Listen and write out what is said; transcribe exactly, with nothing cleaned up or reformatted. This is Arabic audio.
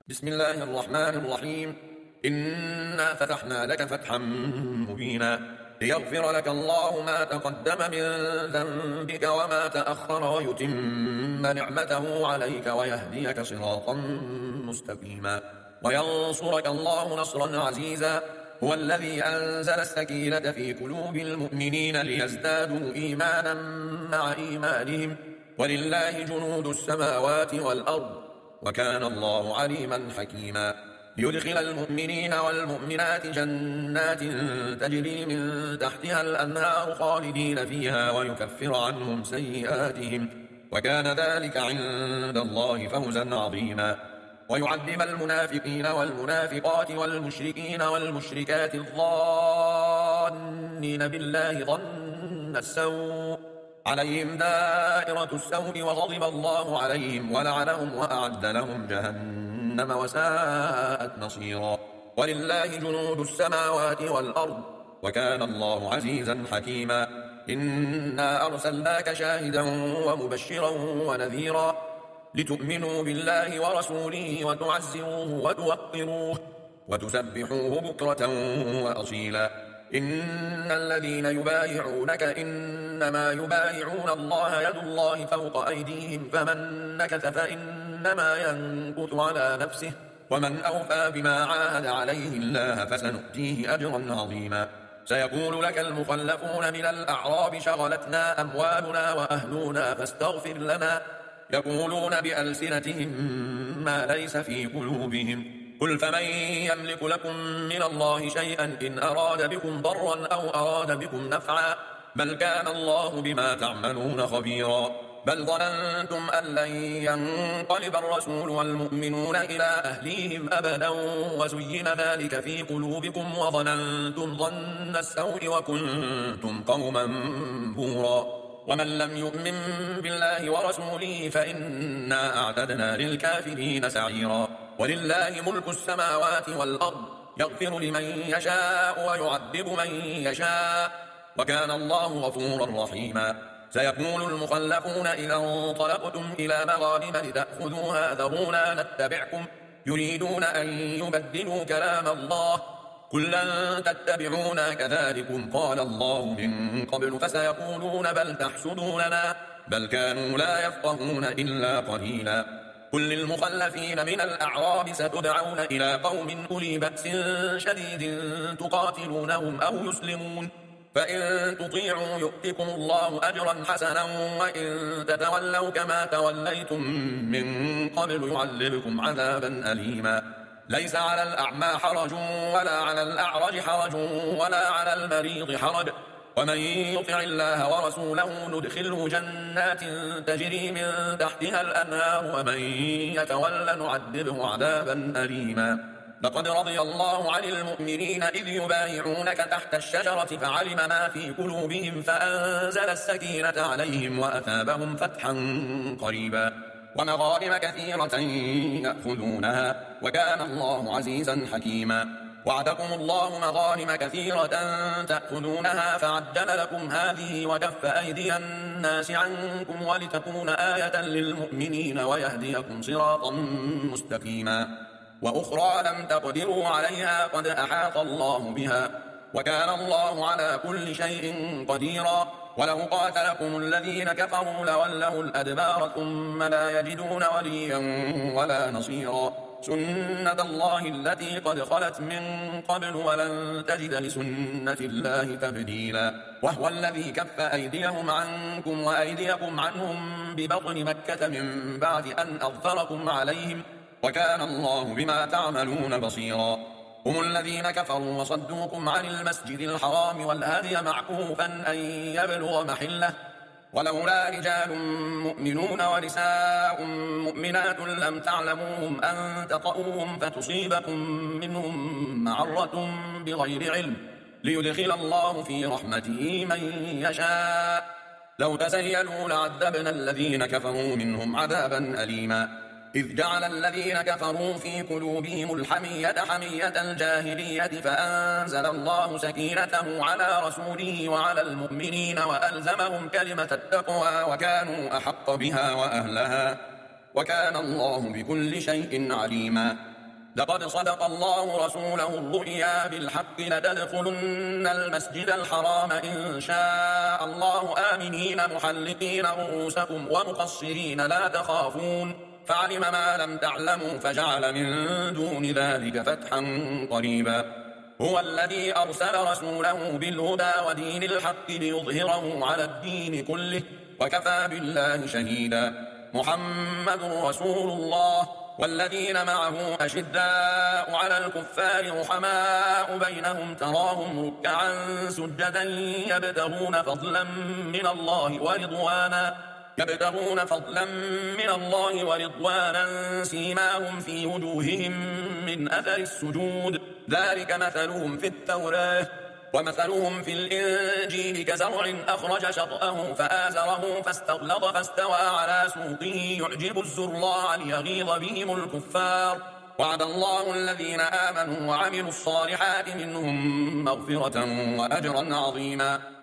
بسم الله الرحمن الرحيم. إنا فتحنا لك فتحا مبينا ليغفر لك الله ما تقدم من ذنبك وما تأخر ويتم نعمته عليك ويهديك صراطا مستقيما وينصرك الله نصرا عزيزا. هو الذي أنزل السكينة في قلوب المؤمنين ليزدادوا إيمانا مع إيمانهم ولله جنود السماوات والأرض وكان الله عليما حكيما. ليدخل المؤمنين والمؤمنات جنات تجري من تحتها الأنهار خالدين فيها ويكفر عنهم سيئاتهم وكان ذلك عند الله فوزا عظيما. ويعذب المنافقين والمنافقات والمشركين والمشركات الظانين بالله ظن السوء عليهم دائرة السوء وغضب الله عليهم ولعنهم وأعد لهم جهنم وساءت مصيرا. ولله جنود السماوات والأرض وكان الله عزيزا حكيما. إنا أرسلناك شاهدا ومبشرا ونذيرا لتؤمنوا بالله ورسوله وتعزروه وتوقروه وتسبحوه بكرة وأصيلا. إن الذين يبايعونك إنما يبايعون الله يد الله فوق أيديهم فمن نكث فإنما ينكث على نفسه ومن أوفى بما عاهد عليه الله فسنؤتيه أجرا عظيما. سيقول لك المخلفون من الأعراب شغلتنا أموالنا وأهلنا فاستغفر لنا يقولون بألسنتهم ما ليس في قلوبهم قل فمن يملك لكم من الله شيئا إن أراد بكم ضرا أو أراد بكم نفعا بل كان الله بما تعملون خبيرا. بل ظننتم أن لن ينقلب الرسول والمؤمنون إلى أهليهم أبدا وزين ذلك في قلوبكم وظننتم ظن السوء وكنتم قوما بورا. ومن لم يؤمن بالله ورسوله فإنا أعتدنا للكافرين سعيرا. ولله ملك السماوات والأرض يغفر لمن يشاء ويعذب من يشاء وكان الله غفورا رحيما. سيقول المخلفون إذا انطلقتم إلى مغانم لتأخذوها ذرونا نتبعكم يريدون أن يبدلوا كلام الله قل لن تتبعونا كذلكم قال الله من قبل فسيقولون بل تحسدوننا بل كانوا لا يفقهون إلا قليلا. قل للمخلفين من الأعراب ستدعون إلى قوم أولي بأس شديد تقاتلونهم أو يسلمون فإن تطيعوا يؤتكم الله أجرا حسنا وإن تتولوا كما توليتم من قبل يعذبكم عذابا أليما. ليس على الأعمى حرج ولا على الأعرج حرج ولا على المريض حرج ومن يطع الله ورسوله ندخله جنات تجري من تحتها الأنهار ومن يتولى نعذبه عذابا أليما. لقد رضي الله عن المؤمنين إذ يبايعونك تحت الشجرة فعلم ما في قلوبهم فأنزل السكينة عليهم وأثابهم فتحا قريبا ومغانم كثيرة يأخذونها وكان الله عزيزا حكيما. وعدكم الله مغانم كثيرة تأخذونها فعجل لكم هذه وكف أيدي الناس عنكم ولتكون آية للمؤمنين ويهديكم صراطا مستقيما. وأخرى لم تقدروا عليها قد أحاط الله بها وكان الله على كل شيء قديرا. ولو قاتلكم الذين كفروا لولوا الأدبار ثم لا يجدون وليا ولا نصيرا. سنة الله التي قد خلت من قبل ولن تجد لسنة الله تبديلا. وهو الذي كف أيديهم عنكم وأيديكم عنهم ببطن مكة من بعد أن أظفركم عليهم وكان الله بما تعملون بصيرا. هم الذين كفروا وصدوكم عن المسجد الحرام والهدي معكوفا أن يبلغ محله ولولا رجال مؤمنون ونساء مؤمنات لم تعلموهم أن تطؤوهم فتصيبكم منهم معرة بغير علم ليدخل الله في رحمته من يشاء لو تزيلوا لعذبنا الذين كفروا منهم عذابا أليما. إذ جعل الذين كفروا في قلوبهم الحمية حمية الجاهلية فأنزل الله سكينته على رسوله وعلى المؤمنين وألزمهم كلمة التقوى وكانوا أحق بها وأهلها وكان الله بكل شيء عليما. لقد صدق الله رسوله الرؤيا بالحق لتدخلن المسجد الحرام إن شاء الله آمنين محلقين رؤوسكم ومقصرين لا تخافون فعلم ما لم تعلموا فجعل من دون ذلك فتحا قريبا هو الذي أرسل رسوله بالهدى ودين الحق ليظهره على الدين كله وكفى بالله شهيدا محمد رسول الله والذين معه أشداء على الكفار رحماء بينهم تراهم ركعا سجدا يبتغون فضلا من الله ورضوانا يبتغون فضلا من الله ورضوانا سيماهم في وجوههم من أثر السجود ذلك مثلهم في التوراة ومثلهم في الإنجيل كزرع أخرج شطأه فآزره فاستغلظ فاستوى على سوقه يعجب الزراع ليغيظ بهم الكفار وعد الله الذين آمنوا وعملوا الصالحات منهم مغفرة وأجرا عظيما